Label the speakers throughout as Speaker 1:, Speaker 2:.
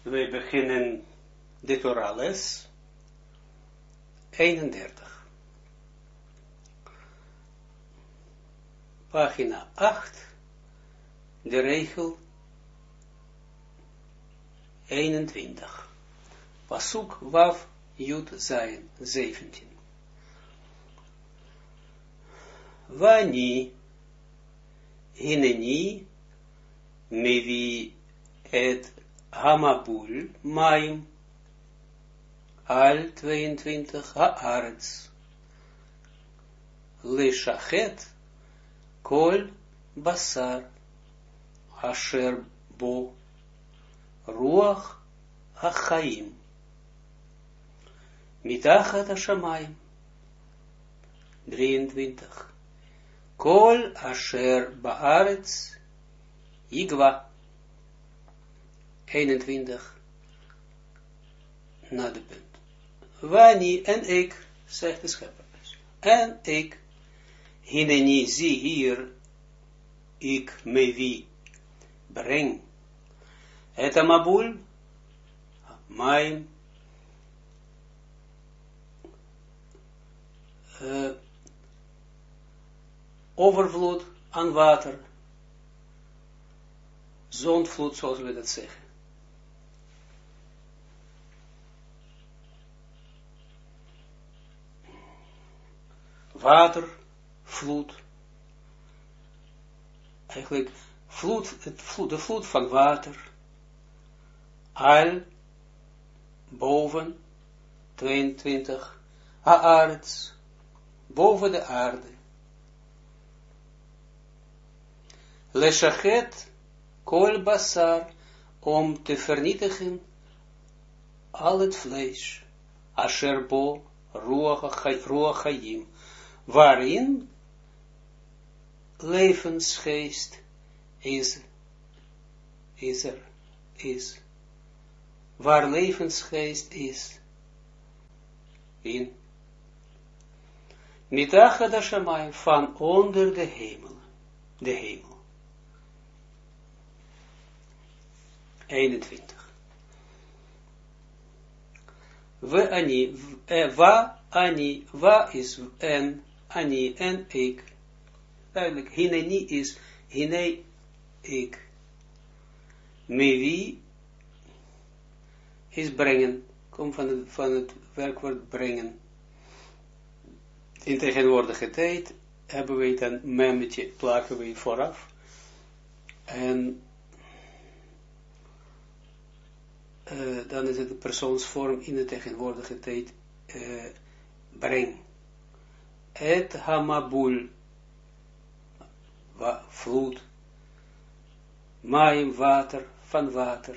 Speaker 1: We beginnen de Torah les 31. Pagina 8, de regel 21. Pasuk Wav Yud Zayin 17. Vani hineni mevi et hamabul maim al 22 haaretz leshachet kol basar asher bo ruach hachaim mitachat hashamayim 23 kol asher baaretz yigva 21 na de punt. Wani en ik, zegt de schepper. En ik, hineni, zie hier, ik me wie breng het amabul, mijn overvloed aan water, zondvloed, zoals we dat zeggen. Water, vloed, eigenlijk de vloed van water, al, boven, 22, haaretz, boven de aarde, leshachet, kol basar, om te vernietigen al het vlees, asher bo, ruach hayim, waarin levensgeest is, waar levensgeest is, in mitachat hashamayim, van onder de hemel, 21. Wa is en, ani en ik. Duidelijk, hineni is, hine ik. Mevi is brengen, komt van het werkwoord brengen. In tegenwoordige tijd hebben we het een memmetje, plakken we vooraf. En dan is het de persoonsvorm in de tegenwoordige tijd breng. Et hamabul, vloed, maim, water, van water,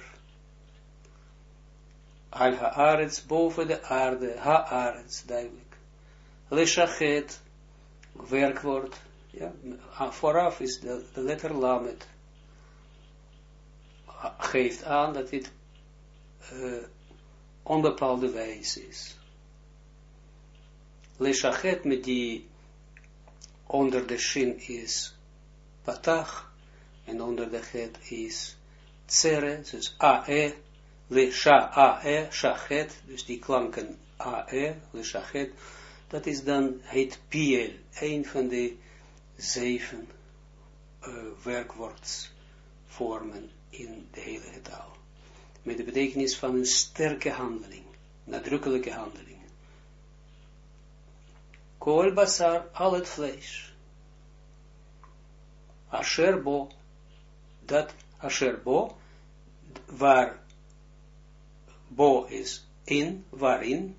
Speaker 1: al haaretz, boven de aarde, haaretz, duidelijk, leshachet, werkwoord, ja, vooraf is de letter lamet, geeft aan dat dit onbepaalde wijze is. Leshachet met die onder de shin is patach en onder de het is tsere, dus ae, lesha ae, shachet, dus die klanken ae, leshachet, dat is dan het piel, een van de 7 werkwoordsvormen in de hele taal. Met de betekenis van een sterke handeling, nadrukkelijke handeling. Kol basar, al het vlees. Asher bo, dat asher bo, waar bo is in, waarin,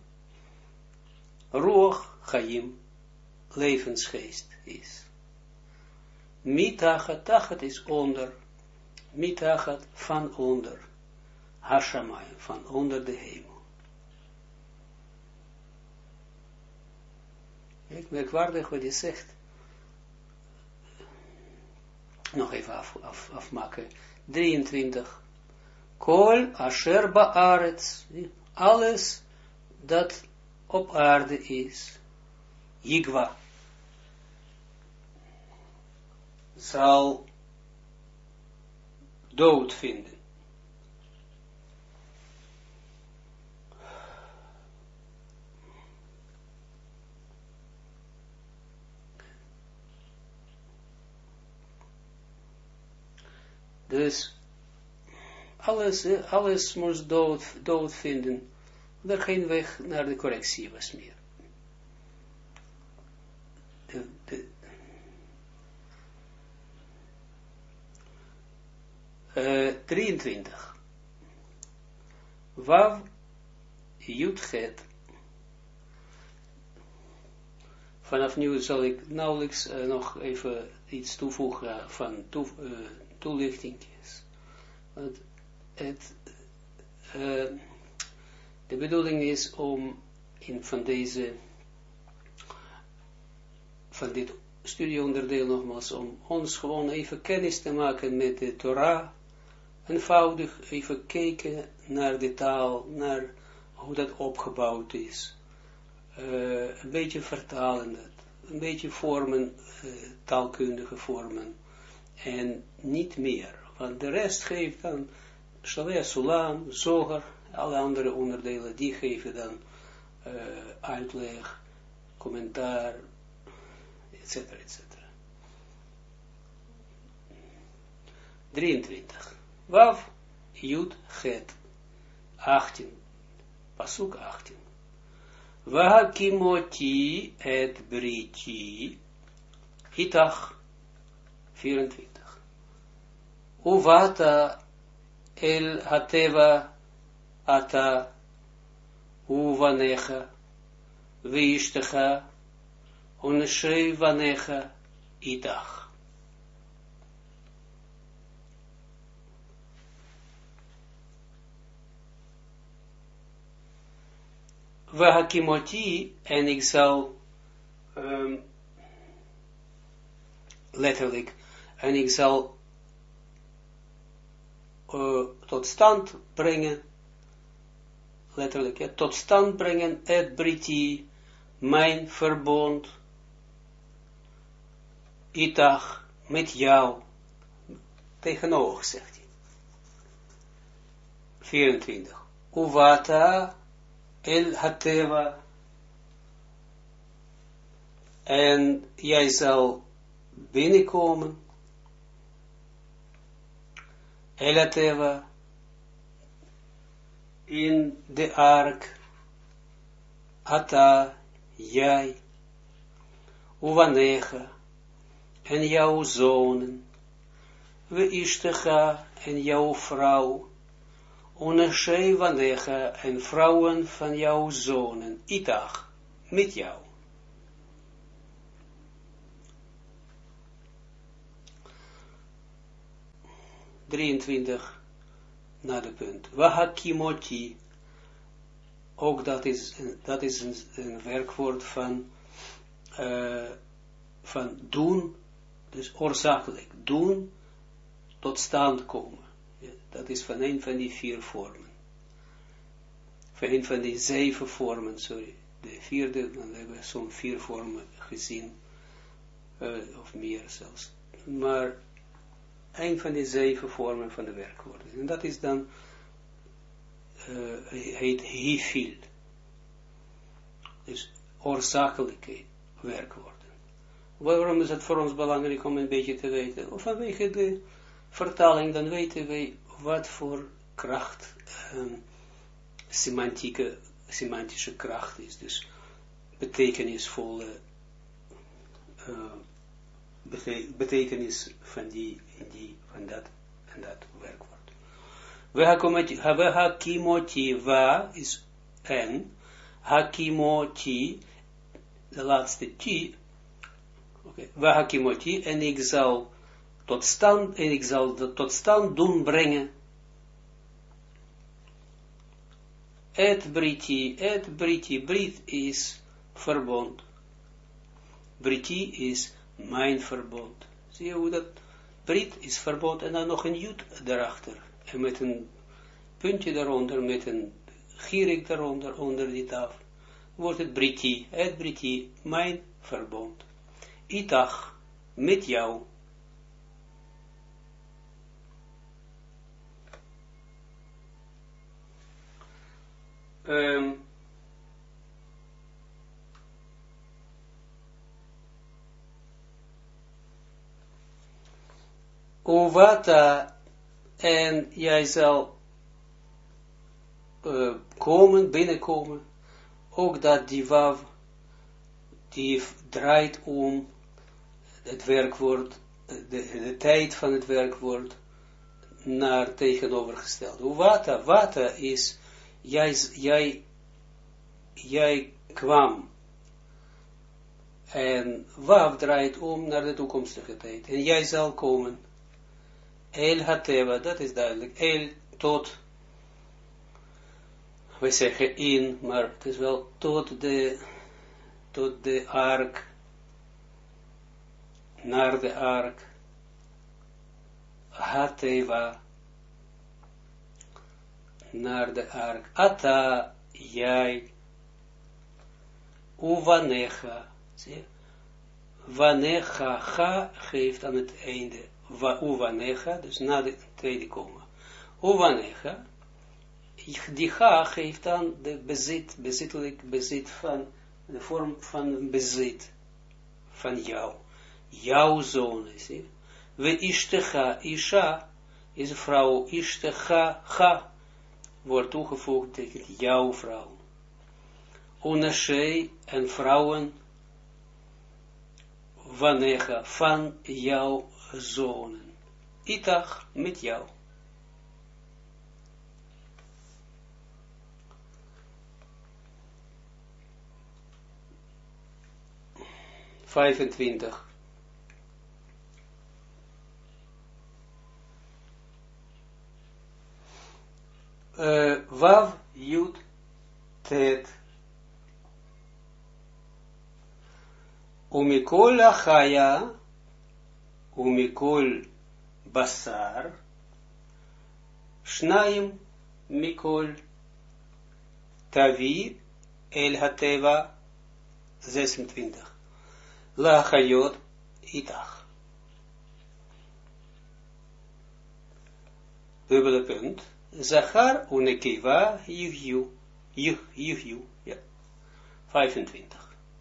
Speaker 1: ruach chaim, levensgeest is. Mitachat, tachat is onder, mitachat van onder, hashamayim, van onder de hemel. Kijk, merkwaardig wat hij zegt. Nog even afmaken. 23. Kol asher baaretz. Alles dat op aarde is. Yigwa. Zal dood vinden. Dus alles moest dood vinden. Er geen weg naar de correctie was meer. 23. Wav Jutchet. Vanaf nu zal ik nauwelijks nog even iets toevoegen van toelichtingjes. Want de bedoeling is om van dit studieonderdeel nogmaals, om ons gewoon even kennis te maken met de Torah, eenvoudig even kijken naar de taal, naar hoe dat opgebouwd is, een beetje vertalen dat, een beetje vormen, taalkundige vormen, en niet meer, want de rest geeft dan Shalei Sulam, Zoger, alle andere onderdelen, die geven dan uitleg, commentaar, etc. 23. Wav, Jud, Het, 18. Pasuk 18. Vahakimoti et briti, Hitach, 24. Uvata el hateva ata uvanecha veishtecha oneshei vanecha itach. Vahakimoti, en ik zal letterlijk, en ik zal tot stand brengen, letterlijk, ja, tot stand brengen, et briti, mijn verbond, itach, met jou, tegenover, zegt hij. 24. Uvata el hateva, en jij zal binnenkomen, el hateva, in de ark, ata, jij, uvanecha, en jouw zonen, we ishtecha, en jouw vrouw, oneshei vanecha, en vrouwen van jouw zonen, itach, met jou. Na de punt. Vahakimoti, ook dat is een werkwoord van doen, dus oorzakelijk, doen, tot stand komen. Ja, dat is van een van die 4 vormen. Van een van die 7 vormen, sorry. De 4e, dan hebben we zo'n 4 vormen gezien, of meer zelfs. Maar een van die 7 vormen van de werkwoorden. En dat is dan, heet hifil. Dus oorzakelijke werkwoorden. Waarom is het voor ons belangrijk om een beetje te weten? Vanwege de vertaling, dan weten wij wat voor kracht, semantische kracht is. Dus betekenisvolle, betekenis van dat werkwoord. Hakimoti va is en, hakimoti, de laatste ti, hakimoti, en ik zal tot stand doen brengen. Et briti, brit is verbond. Briti is mijn verbond. Zie je hoe dat? Brit is verbond en dan nog een jut daarachter. En met een puntje daaronder, met een gierig daaronder, onder die tafel, wordt het briti. Et briti, mijn verbond. Itach, met jou. Uvata en jij zal binnenkomen, ook dat die wav, die draait om het werkwoord, de tijd van het werkwoord, naar tegenovergesteld. Wata is, jij kwam, en wav draait om naar de toekomstige tijd, en jij zal komen, el hateva, dat is duidelijk, el tot, wij zeggen in, maar het is wel tot de ark, naar de ark, hateva, naar de ark, ata, jij, uvanecha, zie, vanecha, ga, geeft aan het einde, uvanecha, dus na de tweede komma, uvanecha, die ga geeft aan de bezittelijk bezit van, de vorm van bezit, van jou, jouw zoon, zie. We ishtecha, isha, is een vrouw, ishtecha, ga, wordt toegevoegd, betekent jouw vrouw. Unashei, en vrouwen, vanecha, van jouw zonen. Itach, met jou. Vijfentwintig. Wav, Yud, Tet. Umikol achaya, umikol basar, Shnaim mikol tavi el hateva 26. La achayot itach. Dubbele punt. Zachar unekiva yihyu. Ja. 25.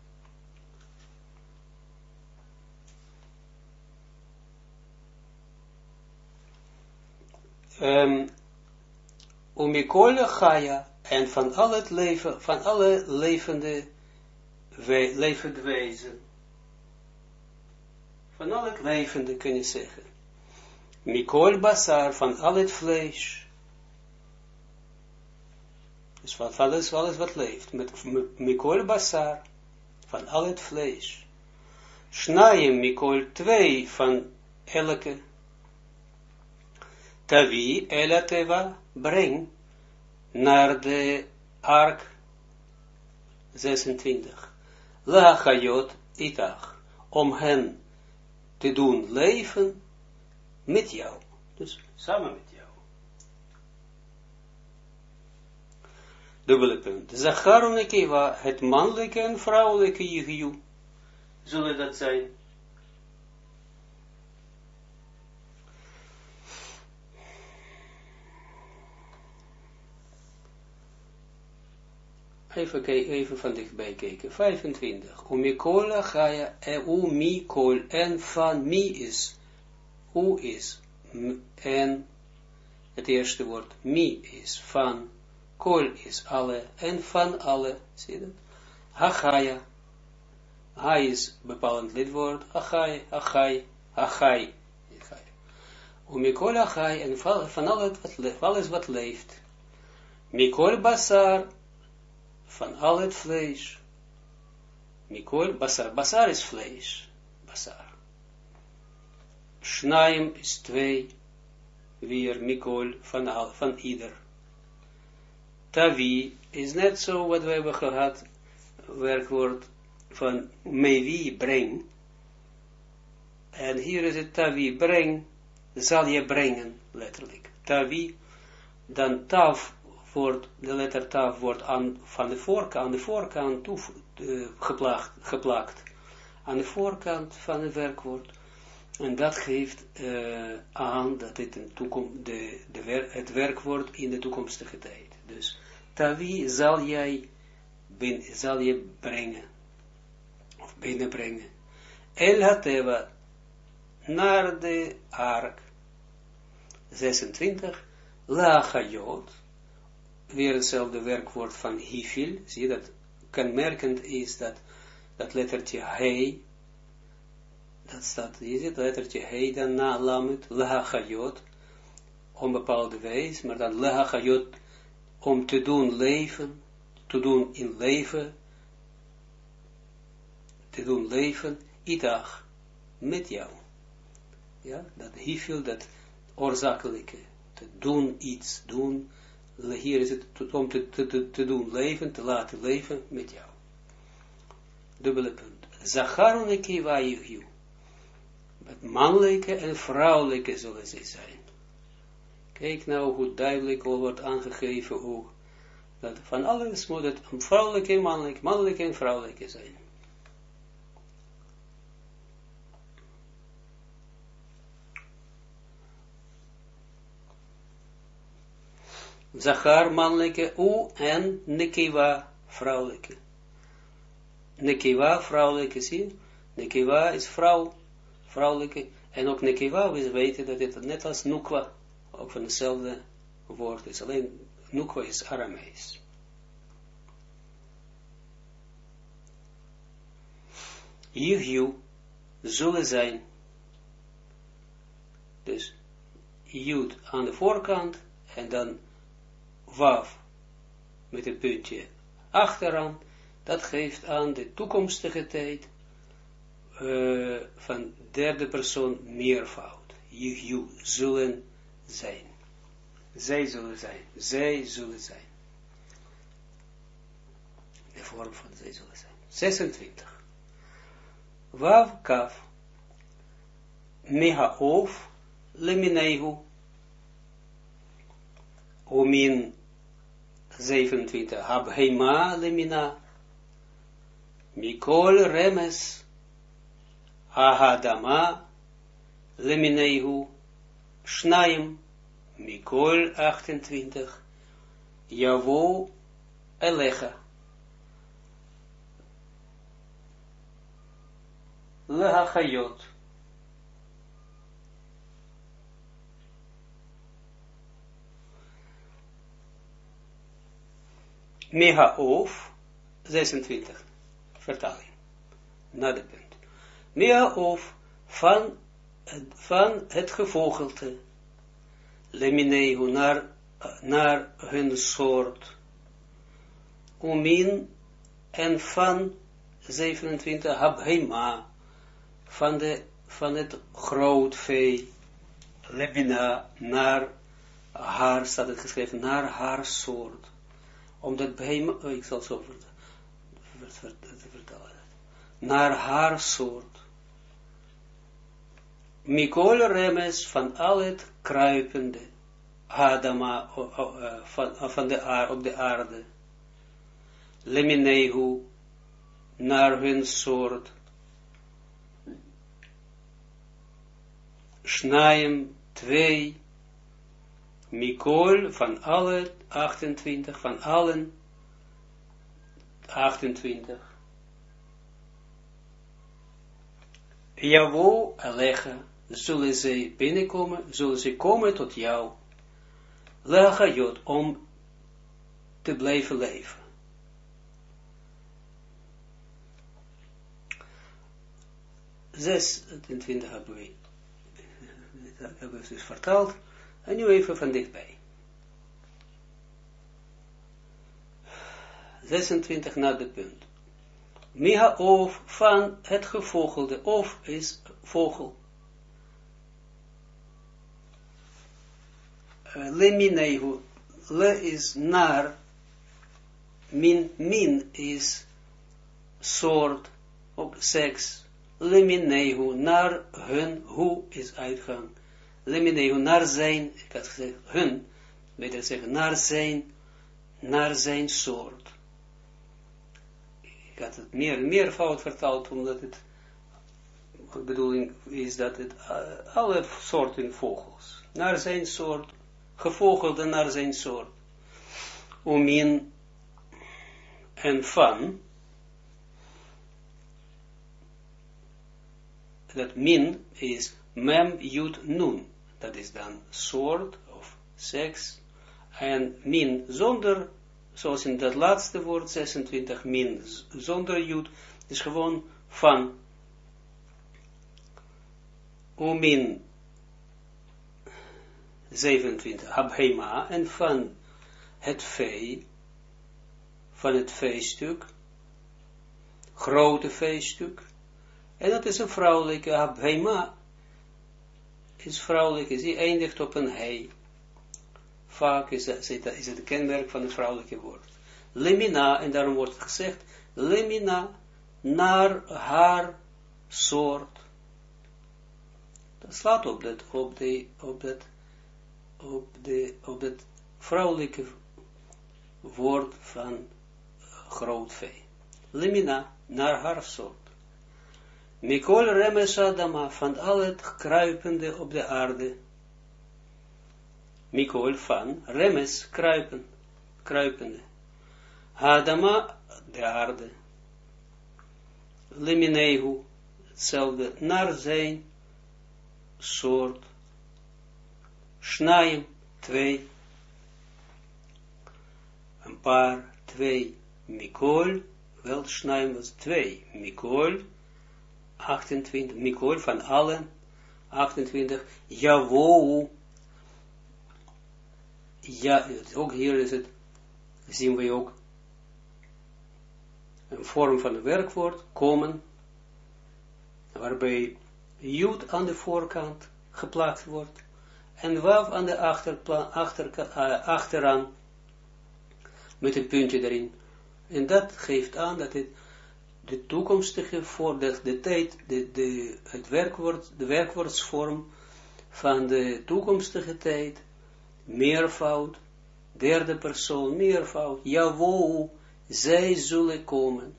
Speaker 1: Umikol chaya, en van al het leven, van alle levende wezen. Van al het levende kun je zeggen. Mikol basar, van al het vlees. Dus van alles wat leeft. Met mikol basar, van al het vlees. Shnaim mikol, 2 van elke. Tavi elateva, breng naar de ark 26. La chayot itach, om hen te doen leven met jou. Dus samen met jou. Dubbele punt. Zachar unekiva, het mannelijke en vrouwelijke yigyu. Zullen dat zijn? Even van dichtbij kijken. 25. Umikol achaya, umikol, en van mi is, u is, en het eerste woord, mi is, van, kol is alle, en van alle, zie je dat? Achaya, ha is bepalend lidwoord, achai. Umikol achai, en van alles wat leeft. Mikol basar, van al het vlees. Mikol, basar is vlees. Basar. Shnaim is 2. Weer mikol, van ieder. Tavi is net zo wat we hebben gehad. Werkwoord van mevi, breng. En hier is het tavi, breng. Zal je brengen, letterlijk. Tavi, dan taf. De letter taf wordt aan de voorkant geplakt. Aan de voorkant van het werkwoord. En dat geeft aan dat het het werkwoord in de toekomstige tijd. Dus tavi zal je brengen. Of binnenbrengen. El hateva, naar de ark. 26, lachayot, weer hetzelfde werkwoord van hifil, zie je dat, kenmerkend is dat lettertje he, dat staat, is het lettertje he, dan na lamet, lachayot, op een bepaalde wijze, maar dan lachayot, om te doen leven, te doen in leven, te doen leven, itach, met jou. Ja, dat hifil, dat oorzakelijke, te doen iets, doen, hier is het om te doen leven, te laten leven met jou. Dubbele punt. Zachar nekiva yihu. Het mannelijke en vrouwelijke zullen zij zijn. Kijk nou hoe duidelijk wordt aangegeven hoe dat van alles moet het vrouwelijke en mannelijke en vrouwelijke zijn. Zachar mannelijke, en nekiva vrouwelijke. Nekiva vrouwelijke, zie je? Nekiva is vrouwelijke, en ook nekiva, we weten dat het net als nukwa, ook van hetzelfde woord is, alleen nukwa is Aramees. Yuhu zullen zijn, dus Jud aan de voorkant, en dan Waf met een puntje achteraan, dat geeft aan de toekomstige tijd van derde persoon meervoud. Yuhu zullen zijn. Zij zullen zijn. Zij zullen zijn. De vorm van zij zullen zijn. 26. Wav kaf mehaof lemineihu omin 27. Habheima lemina mikol remes ahadama lemineihu Shnaim, Mikol 28, Yavo Elecha. Lehachayot. Mehaof, 26, vertaling, na de punt. Mehaof, van het gevogelte, lemineihu, naar hun soort, umin, en van, 27, habheima, van het grootvee, lemina, naar haar, staat het geschreven, naar haar soort, omdat behema, ik zal zo vertalen, naar haar soort, Mikol remes van al het kruipende, Adama op de aarde, Lemineihu, naar hun soort, Shnaim, 2, Mikol van alle 28, van allen 28. Javo Alecha, zullen zij binnenkomen, zullen zij komen tot jou, Lachayot, om te blijven leven. Zesentwintig hebben we dus vertaald, en nu even van dichtbij. 26 na de punt. Miha of van het gevogelde, of is vogel. Lemineihu, le is naar, min is soort, ook seks. Lemineihu, naar hun, hu is uitgang. Lemineihu, naar zijn, ik had gezegd, hun, beter zeggen, naar zijn soort. Ik had het meer fout vertaald, omdat het, de bedoeling is dat het alle soorten vogels, naar zijn soort, gevogelde naar zijn soort, omin en van, dat min is mem, jud, nun, dat is dan soort of seks, en min zonder, zoals in dat laatste woord 26, min zonder jud, is gewoon van min 27, habhema, en van het vee, van het veestuk, grote veestuk, en dat is een vrouwelijke, habhema is vrouwelijk, die eindigt op een hei. Vaak is het kenmerk van het vrouwelijke woord. Lemina, en daarom wordt gezegd, lemina, naar haar soort. Dat slaat op dat vrouwelijke woord van groot vee. Lemina, naar haar soort. Mikol remes adama, van al het kruipende op de aarde. Mikol van remes, kruipende. Adama, de aarde. Leminehu, hetzelfde, naar zijn soort. Shnaim, 2. Een paar, 2. Mikol, wel Shnaim was 2. Mikol, 28. Mikol van allen, 28. Javou, ja, ook hier is het, zien we ook een vorm van een werkwoord, komen, waarbij jud aan de voorkant geplaatst wordt, en waf aan de achteraan, met een puntje erin. En dat geeft aan dat het de toekomstige, voor de tijd, het werkwoord, de werkwoordsvorm van de toekomstige tijd, meervoud, derde persoon, meervoud, jawou, zij zullen komen.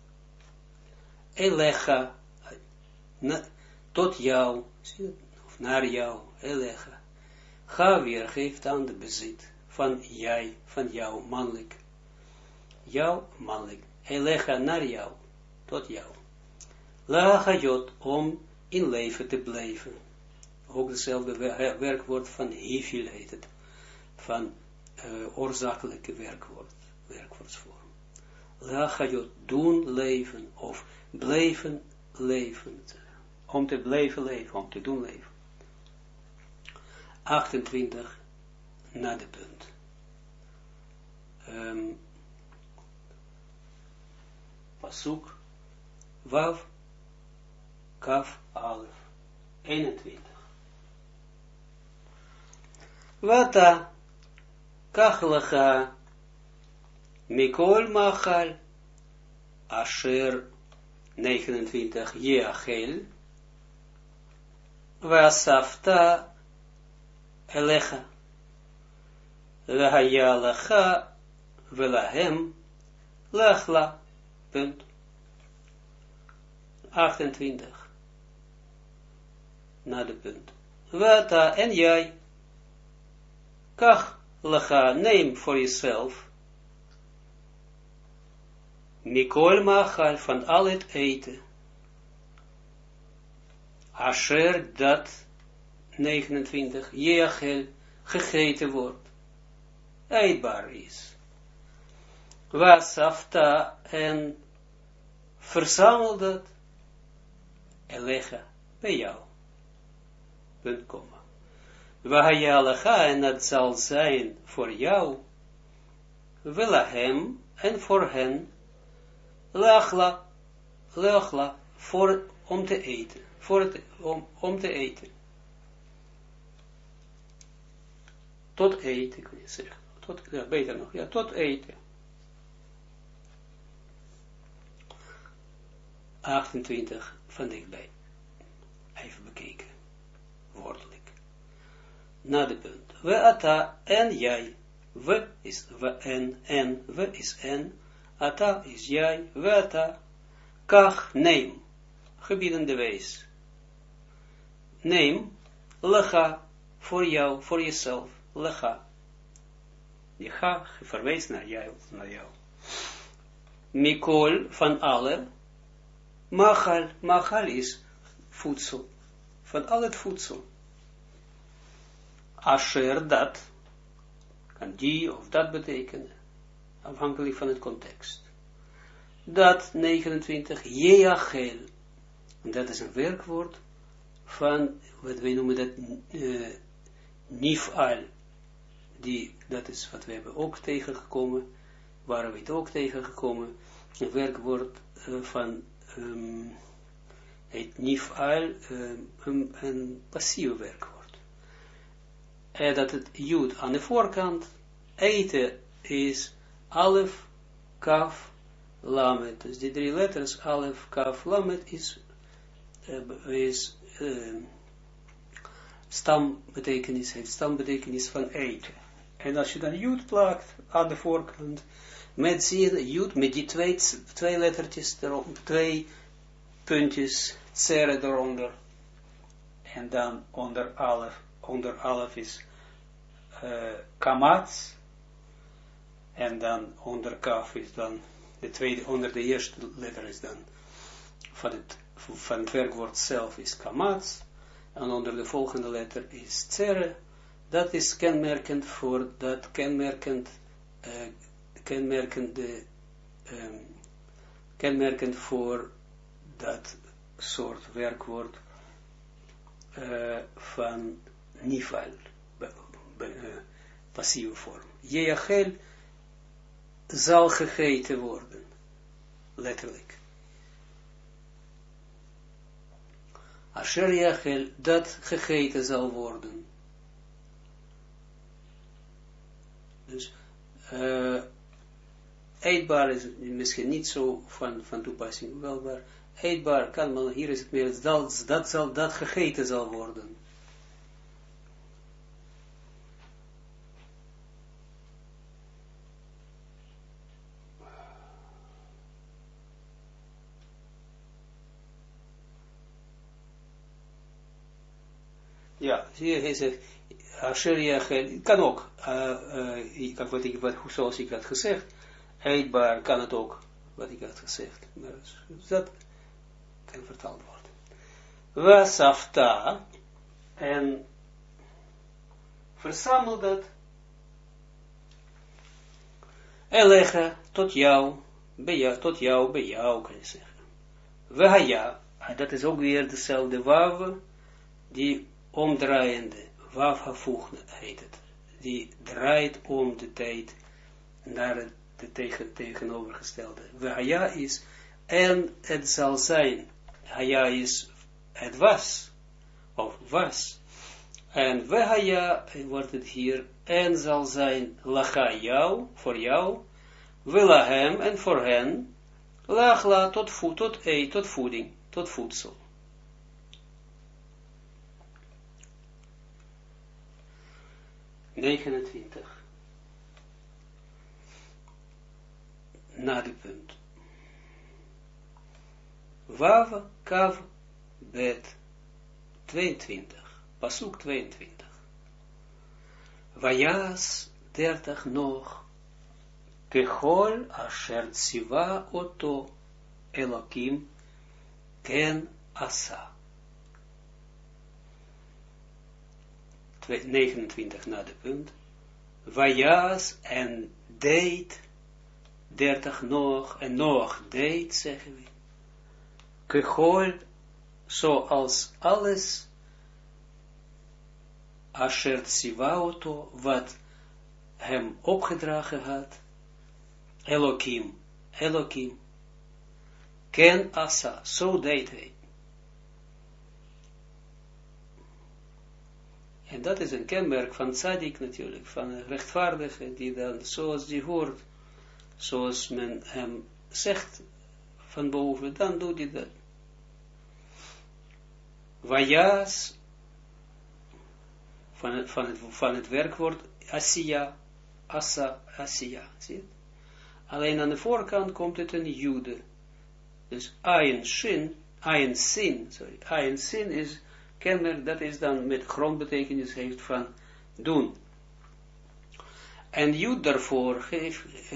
Speaker 1: Elecha, tot jou, of naar jou, elecha. Ga weer, geeft aan de bezit van jij, van jou, mannelijk. Jou, mannelijk. Elecha, naar jou, tot jou. La hajot, om in leven te blijven. Ook hetzelfde werkwoord van hifil heet het. Van oorzakelijke werkwoordsvorm. La hajot, doen leven, of blijven leven. Om te blijven leven, om te doen leven. 28 na de punt. Pasuk, Wav, Kaf, Alef, 21. Wata, Kachlacha, Mikol Machal, Asher, 29, Yeachel, Vasafta, Elecha, Lahaya Lacha, Velahem, Lachla, punt. 28. Na de punt. Wata, en jij, Kach, Lacha, neem voor jezelf, Mikol Machal, van al het eten, Asher, dat, 29, Jeachel, gegeten wordt, eetbaar is. Wasafta, en verzamel dat, Elecha, bij jou. Punt, komma. Wahayalacha, en dat zal zijn voor jou, Welahem, en voor hen, Lachla, om te eten, om te eten. Tot eten, kun je zeggen. Beter nog, ja, tot eten. 28 van dichtbij. Even bekeken. Woordelijk. Na de punt. We ata, en jij. We is we en. We is en. Ata is jij. We ata. Kach, neem. Gebiedende wees. Neem. Lecha. Voor jou, voor jezelf. Lecha. Je ga verwijst naar jou. Mikol, van alle. Machal is voedsel. Van al het voedsel. asher dat, kan die of dat betekenen, afhankelijk van het context. Dat 29, Jeachel, en dat is een werkwoord van, wat wij noemen dat, nifal, dat is wat we hebben ook tegengekomen, waren we het ook tegengekomen, een werkwoord van, het nifal, een passief werkwoord. En dat het jud aan de voorkant, eten is alef, kaf, lamet. Dus die 3 letters, alef, kaf, lamet, is stambetekenis, heeft stambetekenis van eten. En als je dan jud plakt aan de voorkant, met jud, met die twee lettertjes eronder, 2 puntjes, tsere eronder, en dan onder alef is kamats, en dan onder kaf is dan de tweede, onder de eerste letter is dan van het werkwoord zelf is kamats, en onder de volgende letter is tsere. Dat is kenmerkend voor dat kenmerkend voor dat soort werkwoord van nifal, passieve vorm. Jeachel zal gegeten worden, letterlijk. Asher Jeachel, dat gegeten zal worden. Dus eetbaar is misschien niet zo van toepassing, wel, maar eetbaar kan men, hier is het meer, dat gegeten zal worden. Ja, hier is het, Asher Jeachel, kan ook, zoals ik had gezegd, eetbaar kan het ook, wat ik had gezegd, maar dat kan vertaald worden. Wasafta, en verzamel dat, elecha, tot jou, bij jou kan je zeggen. Wahaya, dat is ook weer dezelfde wav, die omdraaiende, wav hafuch heet het, die draait om de tijd naar de tegenovergestelde. Wahaya is, en het zal zijn, haya is, het was, of was, en wahaya wordt het hier, en zal zijn, lacha jou, voor jou, wilahem, en voor hen, lachla, tot voeding, tot voedsel. Na de punt. Wav, kav, bet, 22. Pasuk 22. Vajas, 30 nog. Kechol, asher tziva oto, Elokim, ken asa. 29 na de punt. Vajas en deed, 30 nog, en nog deed, zeggen we. Kechol, zoals alles, asher tsivaoto, wat hem opgedragen had, Elokim, ken asa, zo deed hij. En dat is een kenmerk van tzaddik natuurlijk, van een rechtvaardige, die dan, zoals die hoort, zoals men hem zegt van boven, dan doet hij dat. Vajas, van het werkwoord asiya, asa, asiya, zie je? Alleen aan de voorkant komt het een jude. Dus ayin sin is kenmerk, dat is dan met grondbetekenis heeft van doen. En jud daarvoor geeft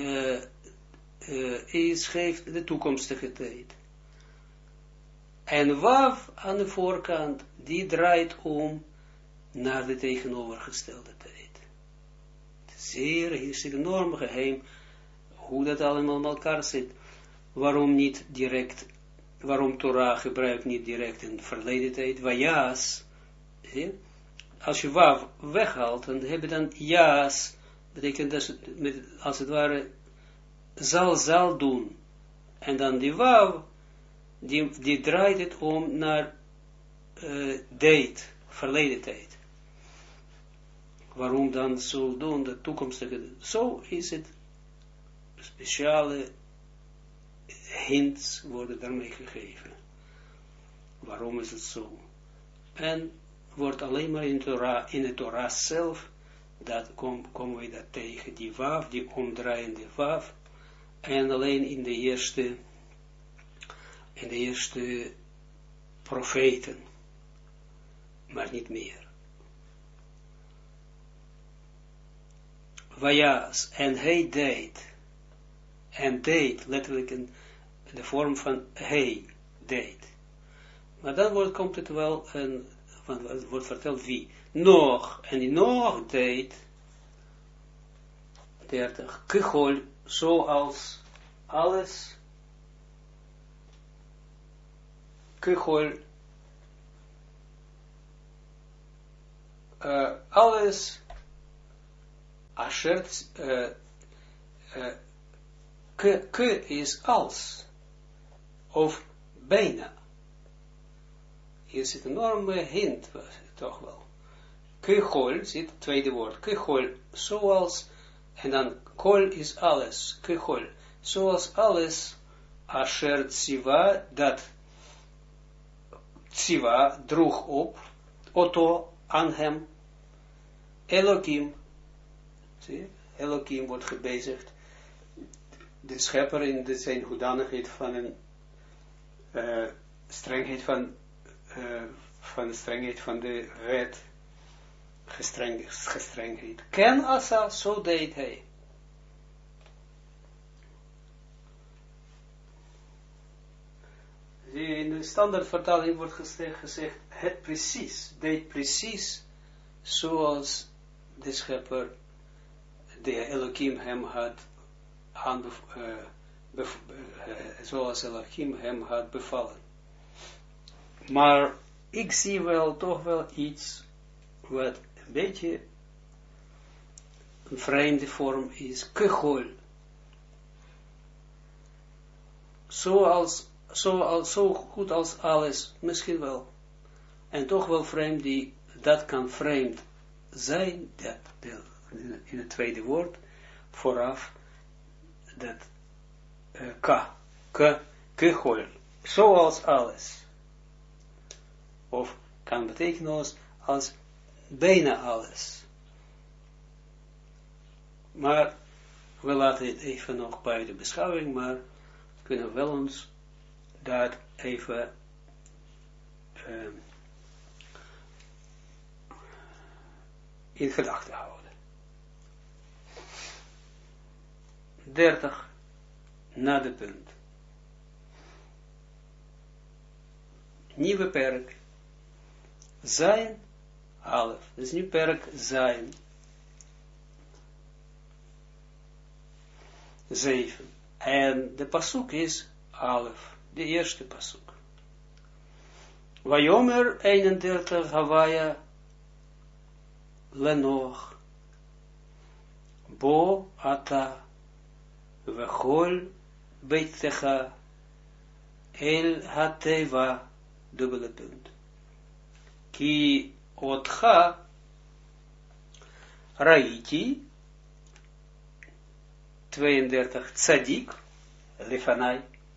Speaker 1: de toekomstige tijd. En wav aan de voorkant, die draait om naar de tegenovergestelde tijd. Hier is het enorm geheim, hoe dat allemaal met elkaar zit. Waarom niet direct, waarom Torah gebruikt niet direct in verleden tijd, wajas, als je wav weghaalt, dan heb je dan jas, betekent dat als het ware, zal doen. En dan die wav, die draait het om naar date, verleden tijd. Waarom dan zo doen, de toekomstige, zo is het, speciale hints worden daarmee gegeven. Waarom is het zo? En wordt alleen maar in de Torah zelf, dat komen we dat tegen, die wav, die omdraaiende wav, en alleen in de eerste profeten, maar niet meer. Vajas, en hij deed, en deed, letterlijk in de vorm van hij deed. Maar dan komt het wel, want het wordt verteld wie. Nog, en die nog deed, 30, kechol, zoals alles, kechol, alles, asher, ke is als, of bijna. Hier zit een enorme hint, toch wel. Kechol, zit het tweede woord, kechol, zoals, en dan kol is alles, kechol, zoals alles, asher tsiva, dat tsiva droeg op, Otto, aan hem, Elohim, zie, Elohim wordt gebezigd, de schepper in zijn hoedanigheid van een strengheid van de strengheid van de wet, gestrengheid. Ken Asa, zo deed hij. In de standaardvertaling wordt gezegd, het precies, deed precies zoals de schepper, de Elohim hem had zoals Elohim hem had bevallen. Maar ik zie wel, toch wel iets, wat een beetje een vreemde vorm is, kechol. Zo goed als alles, misschien wel. En toch wel vreemd, dat kan vreemd zijn, dat in het tweede woord, vooraf, dat kechol, zoals alles. Of kan betekenen als bijna alles. Maar we laten het even nog bij de beschouwing, maar kunnen we wel ons dat even in gedachten houden. 30 na de punt. Nieuwe perk. Zijn, alef. Dus nu perk zijn. 7. En de pasuk is alef. De eerste pasuk. Vayomer 31 Havaya Lenoch. Bo ata vechol beitecha el hateva, dubbele punt. Ki otcha raiti 32 tzadik lefanai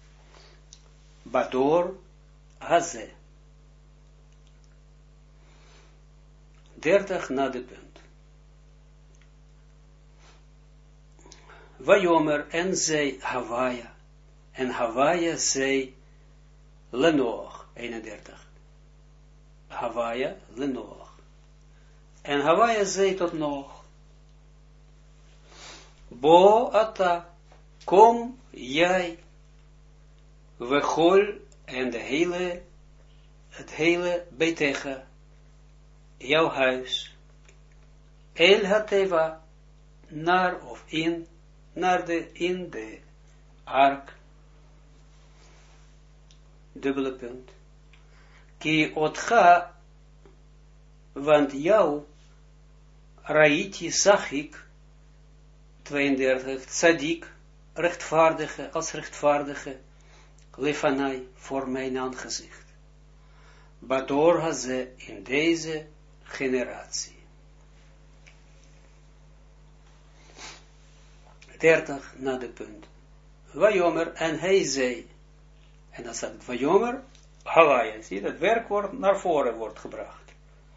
Speaker 1: bador haze 30 na de punt. Vayomer en zij Havaya. En Havaya zei Lenoch 31. Havaya Lenoch. En Havaya zei tot Noach. Bo ata, kom jij, wechol en het hele beitecha, jouw huis, El Hateva, naar of in, in de ark, dubbele punt, Ki otcha, want jou, Raiti zag ik, 32, Tzadik, rechtvaardige, als rechtvaardige, Lefanai, voor mijn aangezicht. Bador haze, in deze generatie. 30 na de punt. Vajomer, en hij zei, en dan staat het Vajomer, Hawaii, zie dat werkwoord naar voren wordt gebracht.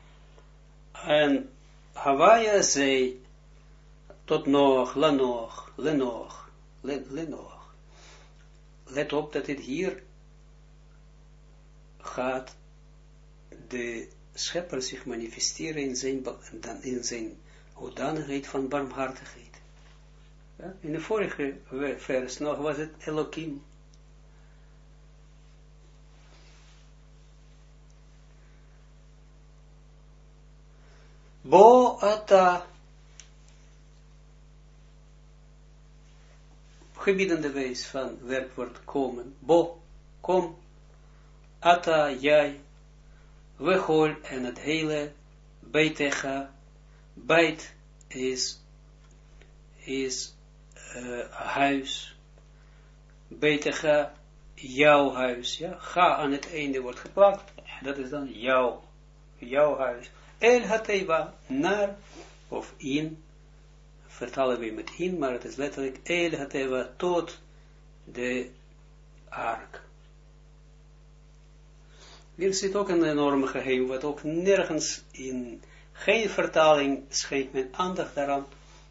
Speaker 1: En Hawaii zei, tot nog, lenoch, lenoch, lenoch. Let op dat het hier gaat de schepper zich manifesteren in zijn hoedanigheid van barmhartigheid. Ja? In de vorige vers nog was het Elohim. Bo ata, gebiedende wijs van werkwoord komen. Bo, kom, ata, jij, wechol en het hele, beitecha, beit is huis, beitecha, jouw huis, ja, ga aan het einde wordt geplakt, dat is dan jouw huis. El hateva, naar, of in, vertalen we met in, maar het is letterlijk El hateva, tot de ark. Hier zit ook een enorme geheim, wat ook nergens in, geen vertaling schenkt men aandacht daaraan,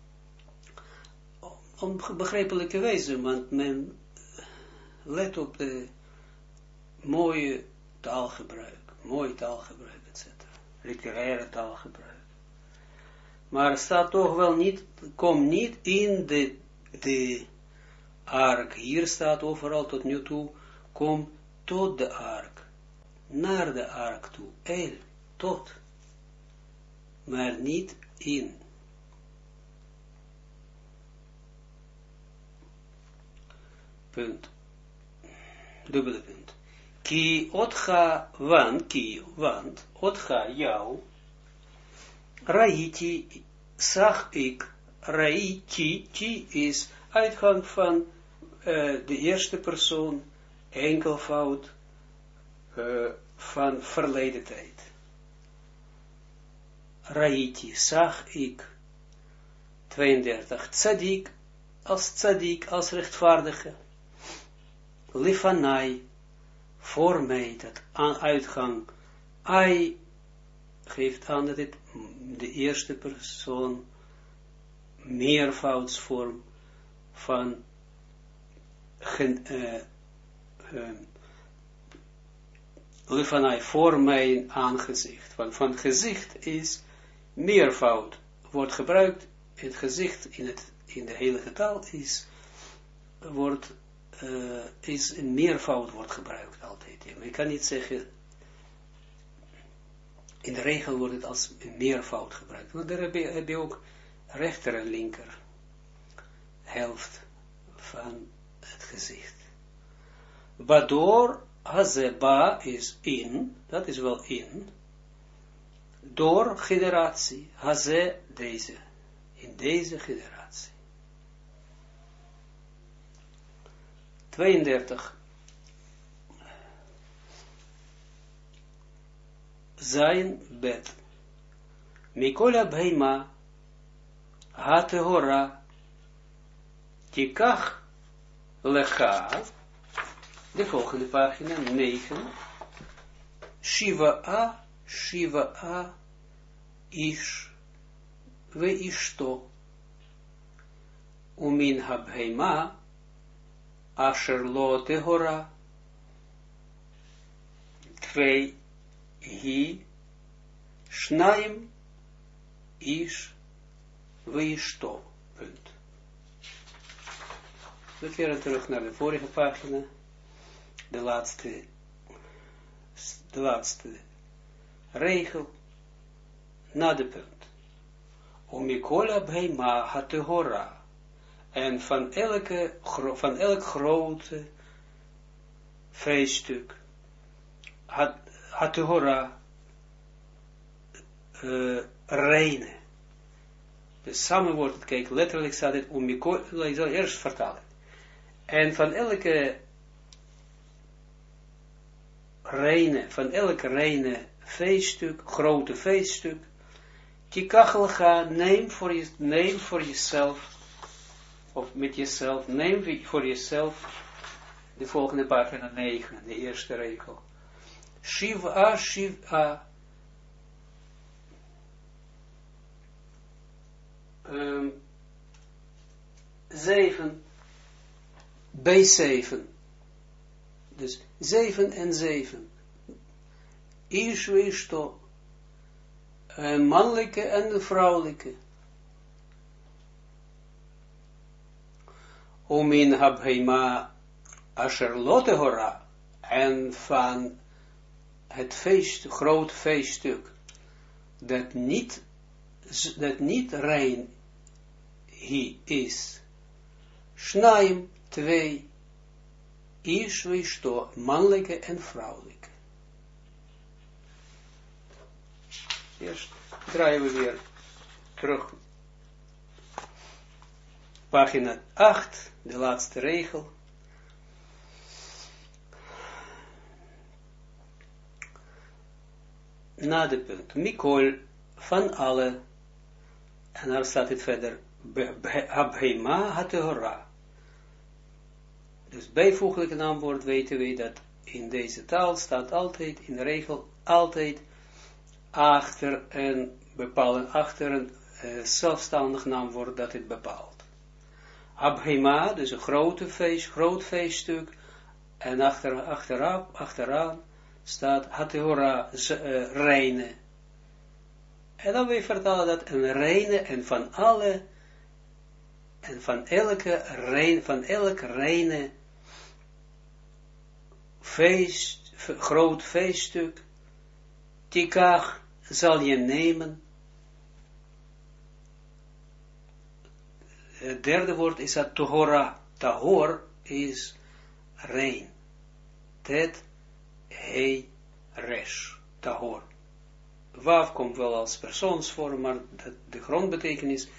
Speaker 1: om begrijpelijke wijze, want men let op de mooie taalgebruik, etc. Literaire taalgebruik. Maar er staat toch wel niet, kom niet in de ark. Hier staat overal tot nu toe, kom tot de ark. Naar de ark toe. El, tot. Maar niet in. Punt. Dubbele punt. Ki otcha, want, otcha, jou, raiti, zag ik, raiti, ti is uitgang van de eerste persoon, enkelvoud van verleden tijd. Raiti, zag ik, 32, tzadik, als rechtvaardige, lifanai, voor mij, dat uitgang, ai, geeft aan dat het de eerste persoon meervoudsvorm van lifanai, voor mijn aangezicht. Van gezicht is meervoud, wordt gebruikt, het gezicht in de heilige taal is een meervoud wordt gebruikt altijd. Je kan niet zeggen, in de regel wordt het als een meervoud gebruikt. Want daar heb je ook rechter en linker helft van het gezicht. Bador hazeba is in, dat is wel in, door generatie, haze deze, in deze generatie. 32. Zayin bet. Mikola Bheima Hatehora Tikach Lecha. De volgende pagina 9. Shiva Ish Ve Ishto Umin Habheima Asher lo tehora 2 hi Shnaim Ish Veishto. Punt. We keren terug naar de vorige pagina. De laatste regel. na de punt. Omikola behema hatehora. En van elk grote feeststuk hatehora reine. Dus samen wordt het, kijk, letterlijk staat het omikola, ik zal eerst vertalen. En van elke reine feeststuk, grote feeststuk, tikachelga, neem voor jezelf, of met jezelf, neem voor jezelf, de volgende pagina 9, de eerste regel. Shiva, 7, bij 7. Dus 7 en 7. Ishto, een mannelijke en een vrouwelijke. Omin habheima asher lotehora, en van het groot feeststuk, dat niet rein is. Shnaim, 2, Ishto, mannelijke en vrouwelijke. Eerst draaien we weer terug. Pagina 8, de laatste regel. Na de punt. Mikol, van alle. En daar staat het verder. Habheima hatehora. Dus bijvoeglijke naamwoord weten we dat in deze taal staat altijd, in de regel, altijd achter een zelfstandig naamwoord dat het bepaalt. Habheima, dus een groot feeststuk, en achteraan staat hatehora, reine. En dan we vertalen dat een reine en van alle, en van elk reine groot feeststuk, tikach, zal je nemen. Het derde woord is het tahora. Tahor is rein. Tet, hei, resh. Tahor. Wav komt wel als persoonsvorm, maar de grondbetekenis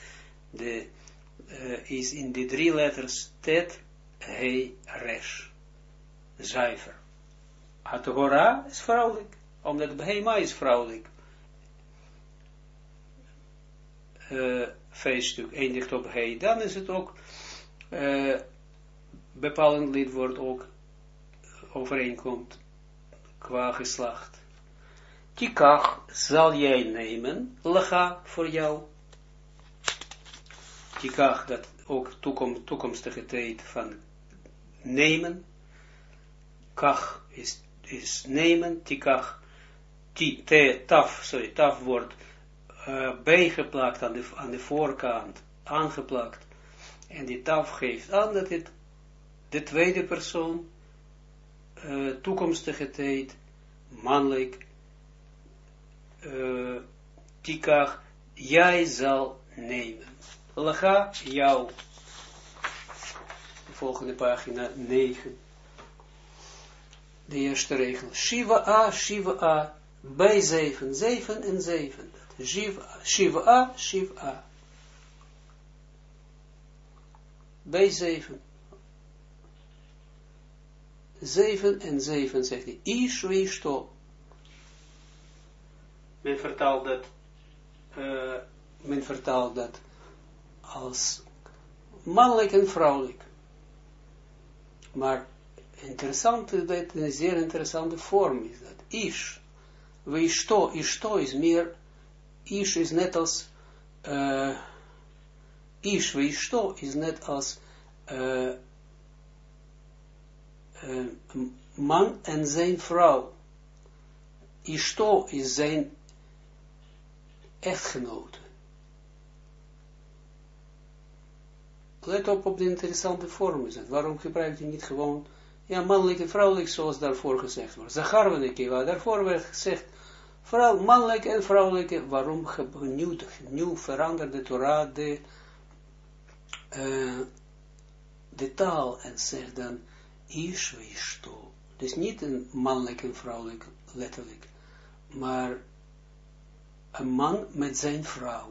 Speaker 1: is in die 3 letters tet, hei, resh. Zuiver. Hatahora is vrouwelijk, omdat behema is vrouwelijk. Feeststuk eindigt op hei, dan is het ook bepalend lidwoord ook overeenkomt qua geslacht. Tikach zal jij nemen, lecha voor jou. Tikach, dat ook toekomstige tijd van nemen. Kach is nemen, tikach, taf wordt bijgeplakt aan de voorkant, aangeplakt. En die taf geeft aan dat het de tweede persoon, toekomstige tijd, mannelijk, tikach, jij zal nemen. Lacha, jou. De volgende pagina 9. De eerste regel. Shiva, bij 7. 7 en 7. Shiva. Bij 7. 7 en 7 zegt hij. Ishto. Men vertaalt dat als mannelijk en vrouwelijk. Maar een zeer interessante vorm is dat. Ish. Ishto is meer, ish is net als, ish ishto is net als, man en zijn vrouw. Ishto is zijn echtgenote. Let op de interessante vorm is het. Waarom gebruikt hij niet gewoon, ja, mannelijk en vrouwelijk, zoals daarvoor gezegd wordt. Zacharvenekeva, daarvoor werd gezegd, Vooral mannelijke en vrouwelijke, waarom nu verandert de Torah de taal en zegt dan ish we ishto. Dus niet een mannelijk en vrouwelijk letterlijk, maar een man met zijn vrouw.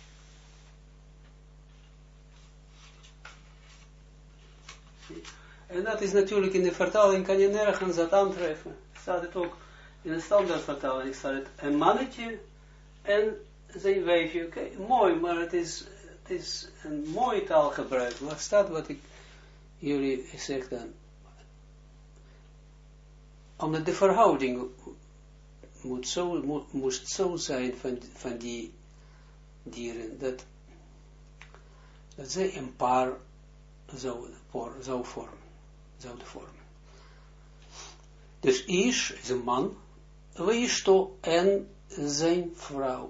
Speaker 1: En dat is natuurlijk in de vertaling, kan je nergens dat aantreffen. Staat het ook in de standaardvertaling, staat het een mannetje en zijn wijfje. Oké, mooi, maar het is een mooi taalgebruik. Wat staat wat ik jullie zeg dan? Omdat de verhouding moest zo zijn van die dieren, dat zij een paar zouden vormen. Dus Ish is een man, Ishto en zijn vrouw.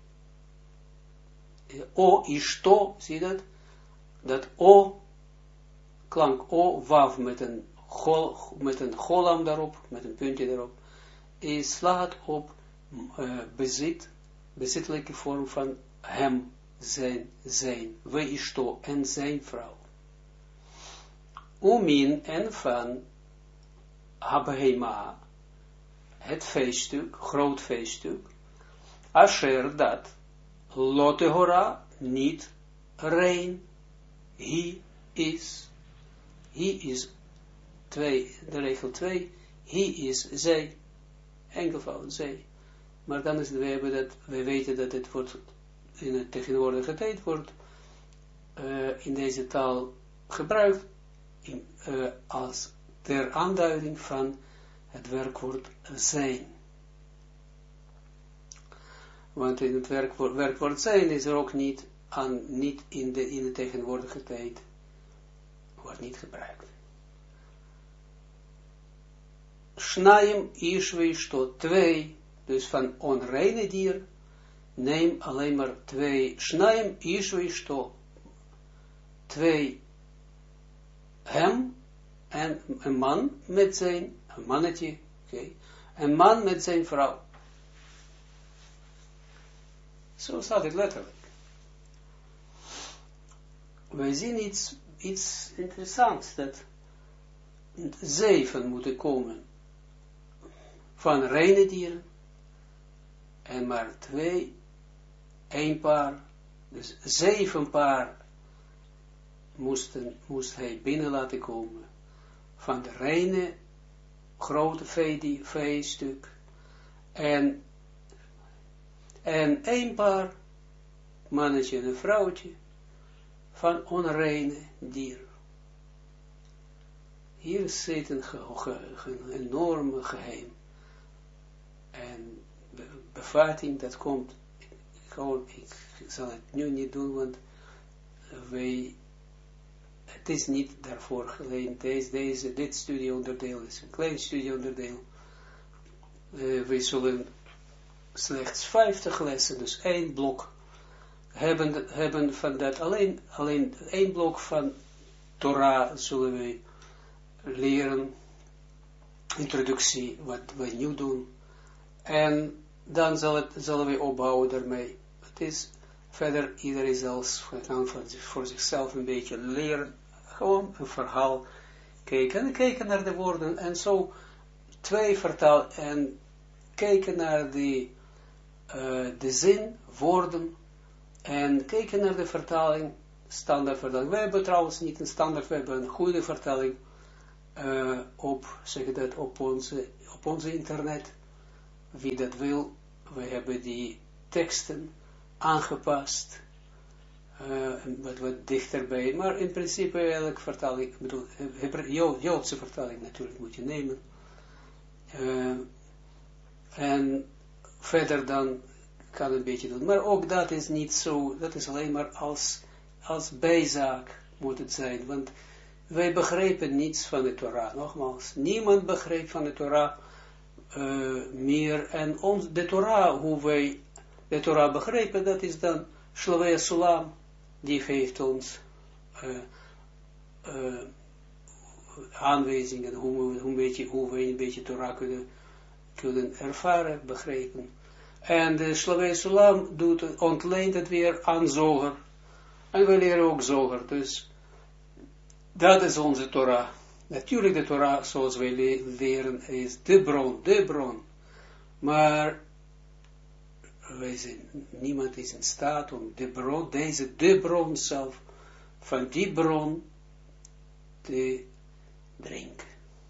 Speaker 1: O Ishto, zie je dat? Dat O, klank O, Wav met een golam daarop, met een puntje daarop, slaat op bezittelijke vorm van hem, zijn, we Ishto en zijn vrouw. Umin en van Habhema, het feeststuk, groot feeststuk, asher dat, lotehora, niet rein, he is 2, de regel 2, he is zij, enkelvoud zij. Maar dan is het, we weten dat het wordt, in de tegenwoordige tijd wordt, in deze taal gebruikt, als ter aanduiding van het werkwoord zijn. Want in het werkwoord zijn is er ook niet in de tegenwoordige tijd, wordt niet gebruikt. Shnaim ishwish tot 2, dus van onreine dier, neem alleen maar 2. Shnaim ishwish tot 2. Hem en een man met zijn, een mannetje, een man met zijn vrouw. Zo staat het letterlijk. Wij zien iets interessants, dat 7 moeten komen van reine dieren, en maar 2, 1 paar, dus 7 paar moest hij binnen laten komen van de reine grote veestuk en 1 paar mannetje en een vrouwtje van onreine dier. Hier zit een enorme geheim en bevatting, dat komt gewoon, ik zal het nu niet doen, want het is niet daarvoor geleend. Dit studieonderdeel is een klein studieonderdeel. We zullen slechts 50 lessen, dus 1 blok hebben van dat. Alleen 1 blok van Torah zullen we leren. Introductie, wat we nu doen. En dan zullen we opbouwen daarmee. Het is verder, iedereen zelfs kan voor zichzelf een beetje leren. Gewoon een verhaal kijken naar de woorden en zo 2 vertaal en kijken naar de zin, woorden en kijken naar de vertaling, standaard vertaling. We hebben trouwens niet een standaard, we hebben een goede vertaling op onze internet. Wie dat wil, we hebben die teksten aangepast. Wat dichterbij, maar in principe elke vertaling, ik bedoel, Joodse vertaling natuurlijk moet je nemen. En verder dan kan een beetje doen, maar ook dat is niet zo, dat is alleen maar als bijzaak moet het zijn, want wij begrijpen niets van de Torah, nogmaals, niemand begrijpt van de Torah meer, en de Torah, hoe wij de Torah begrijpen, dat is dan Shlovei Sulam, die geeft ons aanwijzingen hoe we een beetje Torah kunnen ervaren, begrijpen. En de Slavei Sulam ontleent het weer aan Zoger. En we leren ook Zoger. Dus dat is onze Torah. Natuurlijk de Torah, zoals wij leren, is de bron. Maar niemand is in staat om de bron zelf, van die bron te drinken.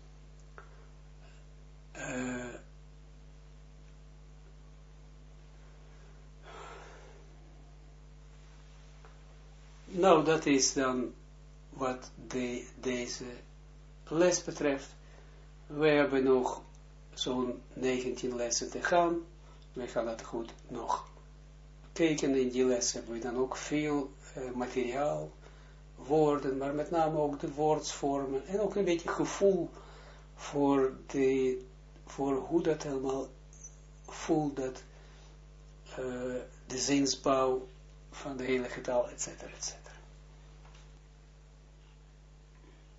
Speaker 1: Nou, dat is dan wat deze les betreft. We hebben nog zo'n 19 lessen te gaan. We gaan het goed nog kijken. In die les hebben we dan ook veel materiaal, woorden, maar met name ook de woordsvormen en ook een beetje gevoel voor hoe dat helemaal voelt, dat de zinsbouw van de hele getal, etc. etc.